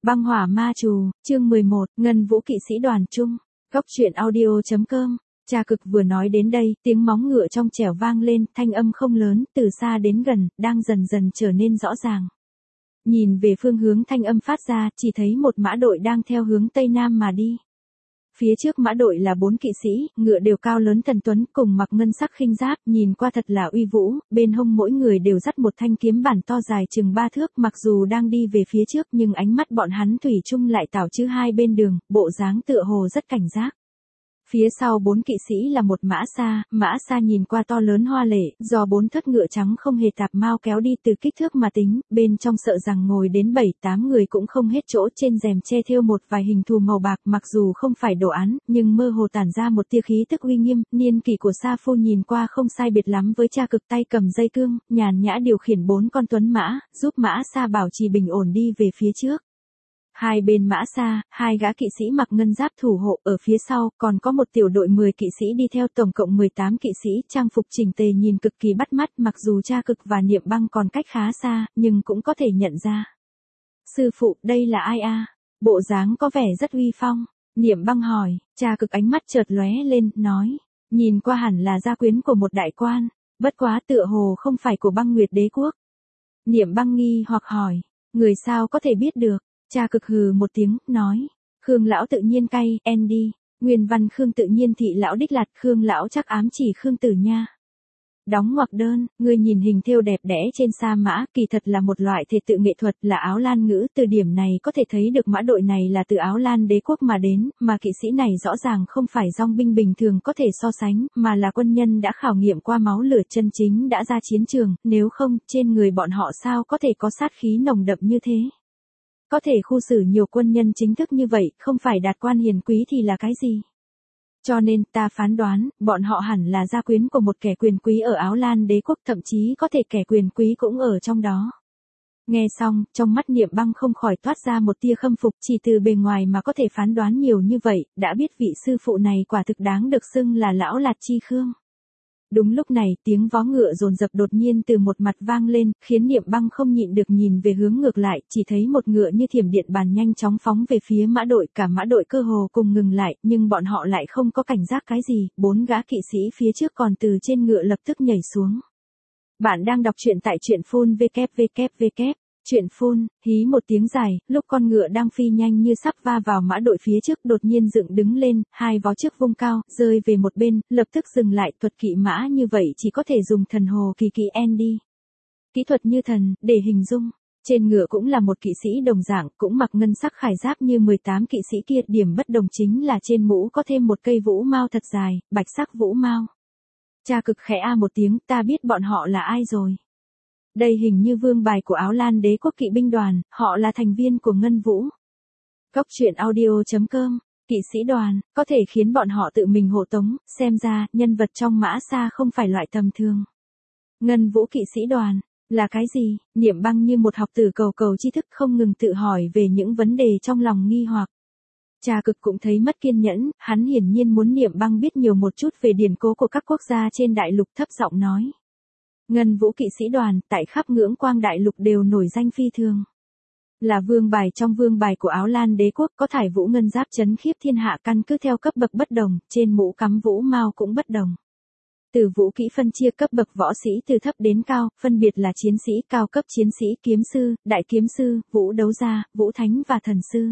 Băng hỏa ma trù, chương 11, Ngân Vũ kỵ sĩ đoàn chung. Góc truyện audio.com. Cha Cực vừa nói đến đây, tiếng móng ngựa trong trẻo vang lên, thanh âm không lớn, từ xa đến gần, đang dần dần trở nên rõ ràng. Nhìn về phương hướng thanh âm phát ra, chỉ thấy một mã đội đang theo hướng Tây Nam mà đi. Phía trước mã đội là 4 kỵ sĩ, ngựa đều cao lớn thần tuấn, cùng mặc ngân sắc khinh giáp, nhìn qua thật là uy vũ, bên hông mỗi người đều dắt một thanh kiếm bản to dài chừng 3 thước, mặc dù đang đi về phía trước nhưng ánh mắt bọn hắn thủy chung lại tảo chứ hai bên đường, bộ dáng tựa hồ rất cảnh giác. Phía sau 4 kỵ sĩ là một mã xa nhìn qua to lớn hoa lệ, do 4 thất ngựa trắng không hề tạp mao kéo đi từ kích thước mà tính, bên trong sợ rằng ngồi đến 7-8 người cũng không hết chỗ, trên rèm che thêu một vài hình thù màu bạc, mặc dù không phải đồ án, nhưng mơ hồ tản ra một tia khí tức uy nghiêm, niên kỷ của Sa Phu nhìn qua không sai biệt lắm với Cha Cực, tay cầm dây cương, nhàn nhã điều khiển 4 con tuấn mã, giúp mã xa bảo trì bình ổn đi về phía trước. Hai bên mã xa, 2 gã kỵ sĩ mặc ngân giáp thủ hộ, ở phía sau còn có một tiểu đội 10 kỵ sĩ đi theo, tổng cộng 18 kỵ sĩ, trang phục chỉnh tề nhìn cực kỳ bắt mắt, mặc dù Cha Cực và Niệm Băng còn cách khá xa, nhưng cũng có thể nhận ra. Sư phụ, đây là ai a? Bộ dáng có vẻ rất uy phong. Niệm Băng hỏi. Cha Cực ánh mắt chợt lóe lên, nói, nhìn qua hẳn là gia quyến của một đại quan, bất quá tựa hồ không phải của Băng Nguyệt Đế quốc. Niệm Băng nghi hoặc hỏi, người sao có thể biết được? Cha Cực hừ một tiếng, nói, Khương lão tự nhiên cay, Andy, nguyên văn Khương tự nhiên thị lão đích lạt, Khương lão chắc ám chỉ Khương tử nha. Đóng ngoặc đơn, ngươi nhìn hình thêu đẹp đẽ trên sa mã, kỳ thật là một loại thể tự nghệ thuật, là Áo Lan ngữ, từ điểm này có thể thấy được mã đội này là từ Áo Lan đế quốc mà đến, mà kỵ sĩ này rõ ràng không phải dong binh bình thường có thể so sánh, mà là quân nhân đã khảo nghiệm qua máu lửa chân chính đã ra chiến trường, nếu không, trên người bọn họ sao có thể có sát khí nồng đậm như thế. Có thể khu xử nhiều quân nhân chính thức như vậy, không phải đạt quan hiền quý thì là cái gì? Cho nên ta phán đoán, bọn họ hẳn là gia quyến của một kẻ quyền quý ở Áo Lan đế quốc, thậm chí có thể kẻ quyền quý cũng ở trong đó. Nghe xong, trong mắt Niệm Băng không khỏi toát ra một tia khâm phục, chỉ từ bề ngoài mà có thể phán đoán nhiều như vậy, đã biết vị sư phụ này quả thực đáng được xưng là lão Lạt Chi Khương. Đúng lúc này, tiếng vó ngựa dồn dập đột nhiên từ một mặt vang lên, khiến Niệm Băng không nhịn được nhìn về hướng ngược lại, chỉ thấy một ngựa như thiểm điện bàn nhanh chóng phóng về phía mã đội, cả mã đội cơ hồ cùng ngừng lại, nhưng bọn họ lại không có cảnh giác cái gì, 4 gã kỵ sĩ phía trước còn từ trên ngựa lập tức nhảy xuống. Bạn đang đọc truyện tại truyện phun www. Chuyện phun, hí một tiếng dài, lúc con ngựa đang phi nhanh như sắp va vào mã đội phía trước đột nhiên dựng đứng lên, 2 vó trước vung cao, rơi về một bên, lập tức dừng lại, thuật kỵ mã như vậy chỉ có thể dùng thần hồ kỳ kỵ Andy. Kỹ thuật như thần, để hình dung. Trên ngựa cũng là một kỵ sĩ đồng dạng, cũng mặc ngân sắc khải giáp như 18 kỵ sĩ kia, điểm bất đồng chính là trên mũ có thêm một cây vũ mao thật dài, bạch sắc vũ mao. Cha Cực khẽ a một tiếng, ta biết bọn họ là ai rồi. Đây hình như vương bài của Áo Lan đế quốc kỵ binh đoàn, họ là thành viên của Ngân Vũ. Góc truyện audio.com, kỵ sĩ đoàn, có thể khiến bọn họ tự mình hộ tống, xem ra, nhân vật trong mã xa không phải loại tầm thường. Ngân Vũ kỵ sĩ đoàn, là cái gì? Niệm Băng như một học tử cầu cầu tri thức không ngừng tự hỏi về những vấn đề trong lòng nghi hoặc. Cha Cực cũng thấy mất kiên nhẫn, hắn hiển nhiên muốn Niệm Băng biết nhiều một chút về điển cố của các quốc gia trên đại lục, thấp giọng nói. Ngân Vũ kỵ sĩ đoàn, tại khắp ngưỡng quang đại lục đều nổi danh phi thường. Là vương bài trong vương bài của Áo Lan đế quốc, có thải vũ ngân giáp chấn khiếp thiên hạ, căn cứ theo cấp bậc bất đồng, trên mũ cắm vũ mao cũng bất đồng. Từ vũ kỹ phân chia cấp bậc võ sĩ từ thấp đến cao, phân biệt là chiến sĩ, cao cấp chiến sĩ, kiếm sư, đại kiếm sư, vũ đấu gia, vũ thánh và thần sư.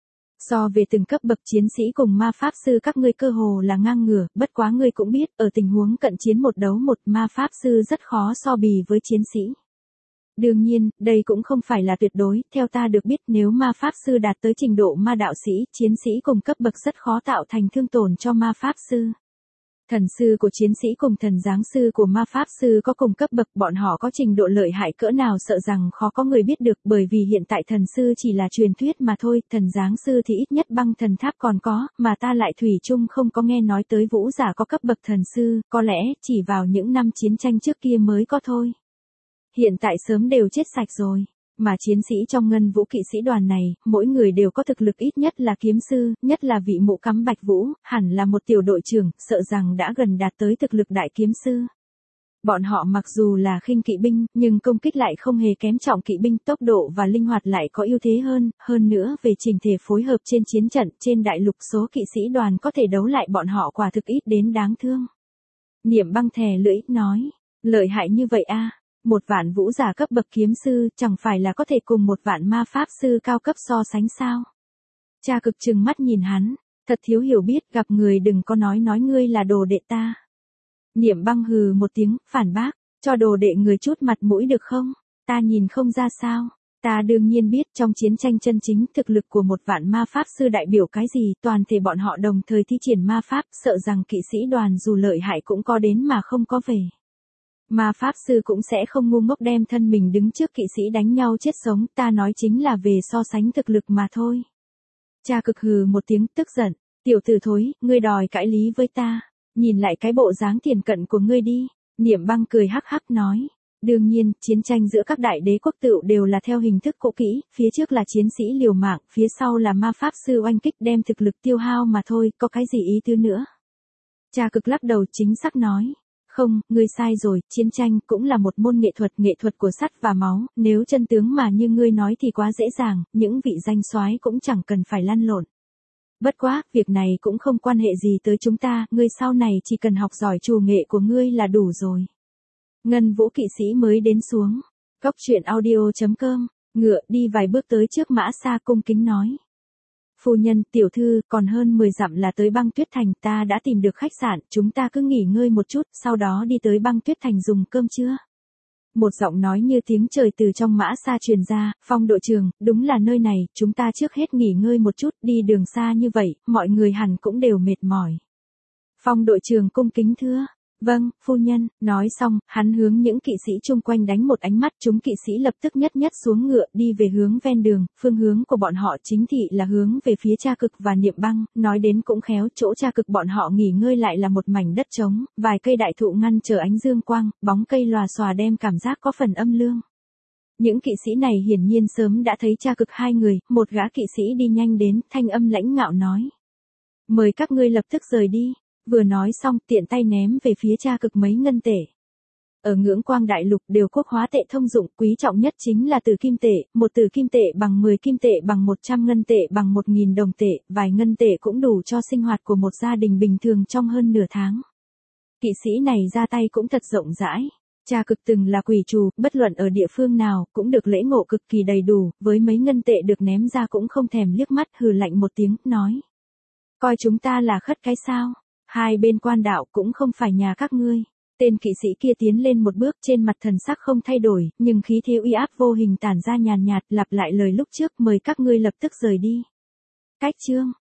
So về từng cấp bậc chiến sĩ cùng ma pháp sư các ngươi cơ hồ là ngang ngửa, bất quá ngươi cũng biết, ở tình huống cận chiến một đấu một, ma pháp sư rất khó so bì với chiến sĩ. Đương nhiên, đây cũng không phải là tuyệt đối, theo ta được biết nếu ma pháp sư đạt tới trình độ ma đạo sĩ, chiến sĩ cùng cấp bậc rất khó tạo thành thương tổn cho ma pháp sư. Thần sư của chiến sĩ cùng thần giáng sư của ma pháp sư có cùng cấp bậc, bọn họ có trình độ lợi hại cỡ nào sợ rằng khó có người biết được, bởi vì hiện tại thần sư chỉ là truyền thuyết mà thôi, thần giáng sư thì ít nhất băng thần tháp còn có, mà ta lại thủy chung không có nghe nói tới vũ giả có cấp bậc thần sư, có lẽ chỉ vào những năm chiến tranh trước kia mới có thôi. Hiện tại sớm đều chết sạch rồi. Mà chiến sĩ trong Ngân Vũ kỵ sĩ đoàn này, mỗi người đều có thực lực ít nhất là kiếm sư, nhất là vị mũ cắm bạch vũ, hẳn là một tiểu đội trưởng, sợ rằng đã gần đạt tới thực lực đại kiếm sư. Bọn họ mặc dù là khinh kỵ binh, nhưng công kích lại không hề kém trọng kỵ binh, tốc độ và linh hoạt lại có ưu thế hơn nữa về trình thể phối hợp trên chiến trận, trên đại lục số kỵ sĩ đoàn có thể đấu lại bọn họ quả thực ít đến đáng thương. Niệm Băng thè lưỡi, nói, lợi hại như vậy a, một vạn vũ giả cấp bậc kiếm sư, chẳng phải là có thể cùng một vạn ma pháp sư cao cấp so sánh sao? Cha Cực trừng mắt nhìn hắn, thật thiếu hiểu biết, gặp người đừng có nói ngươi là đồ đệ ta. Niệm Băng hừ một tiếng, phản bác, cho đồ đệ người chút mặt mũi được không? Ta nhìn không ra sao? Ta đương nhiên biết trong chiến tranh chân chính thực lực của một vạn ma pháp sư đại biểu cái gì, toàn thể bọn họ đồng thời thi triển ma pháp, sợ rằng kỵ sĩ đoàn dù lợi hại cũng có đến mà không có về. Ma pháp sư cũng sẽ không ngu ngốc đem thân mình đứng trước kỵ sĩ đánh nhau chết sống, ta nói chính là về so sánh thực lực mà thôi. Cha Cực hừ một tiếng tức giận, tiểu tử thối, ngươi đòi cãi lý với ta, nhìn lại cái bộ dáng thiển cận của ngươi đi. Niệm Băng cười hắc hắc nói, đương nhiên, chiến tranh giữa các đại đế quốc tựu đều là theo hình thức cũ kỹ, phía trước là chiến sĩ liều mạng, phía sau là ma pháp sư oanh kích đem thực lực tiêu hao mà thôi, có cái gì ý tứ nữa. Cha Cực lắc đầu chính xác nói, không, ngươi sai rồi, chiến tranh cũng là một môn nghệ thuật của sắt và máu, nếu chân tướng mà như ngươi nói thì quá dễ dàng, những vị danh soái cũng chẳng cần phải lăn lộn. Bất quá, việc này cũng không quan hệ gì tới chúng ta, ngươi sau này chỉ cần học giỏi trù nghệ của ngươi là đủ rồi. Ngân Vũ kỵ sĩ mới đến xuống. Góc truyện audio.com, ngựa đi vài bước tới trước Mã Sa cung kính nói. Phu nhân, tiểu thư, còn hơn 10 dặm là tới Băng Tuyết Thành, ta đã tìm được khách sạn, chúng ta cứ nghỉ ngơi một chút, sau đó đi tới Băng Tuyết Thành dùng cơm trưa. Một giọng nói như tiếng trời từ trong Mã Sa truyền ra, Phong đội trưởng, đúng là nơi này, chúng ta trước hết nghỉ ngơi một chút, đi đường xa như vậy, mọi người hẳn cũng đều mệt mỏi. Phong đội trưởng cung kính thưa. Vâng, phu nhân, nói xong, hắn hướng những kỵ sĩ chung quanh đánh một ánh mắt, chúng kỵ sĩ lập tức nhất xuống ngựa, đi về hướng ven đường, phương hướng của bọn họ chính thị là hướng về phía Cha Cực và Niệm Băng, nói đến cũng khéo, chỗ Cha Cực bọn họ nghỉ ngơi lại là một mảnh đất trống, vài cây đại thụ ngăn trở ánh dương quang, bóng cây lòa xòa đem cảm giác có phần âm lương. Những kỵ sĩ này hiển nhiên sớm đã thấy Cha Cực hai người, một gã kỵ sĩ đi nhanh đến, thanh âm lãnh ngạo nói. Mời các ngươi lập tức rời đi. Vừa nói xong tiện tay ném về phía Cha Cực mấy ngân tệ. Ở Ngưỡng Quang đại lục đều quốc hóa tệ thông dụng, quý trọng nhất chính là từ kim tệ, một từ kim tệ bằng 10 kim tệ bằng 100 ngân tệ bằng 1.000 đồng tệ, vài ngân tệ cũng đủ cho sinh hoạt của một gia đình bình thường trong hơn nửa tháng. Kỵ sĩ này ra tay cũng thật rộng rãi. Cha Cực từng là quỷ trù, bất luận ở địa phương nào cũng được lễ ngộ cực kỳ đầy đủ, với mấy ngân tệ được ném ra cũng không thèm liếc mắt, hừ lạnh một tiếng, nói. Coi chúng ta là khất cái sao? Hai bên quan đạo cũng không phải nhà các ngươi. Tên kỵ sĩ kia tiến lên một bước, trên mặt thần sắc không thay đổi, nhưng khí thế uy áp vô hình tản ra nhàn nhạt, lặp lại lời lúc trước, mời các ngươi lập tức rời đi. Cách chương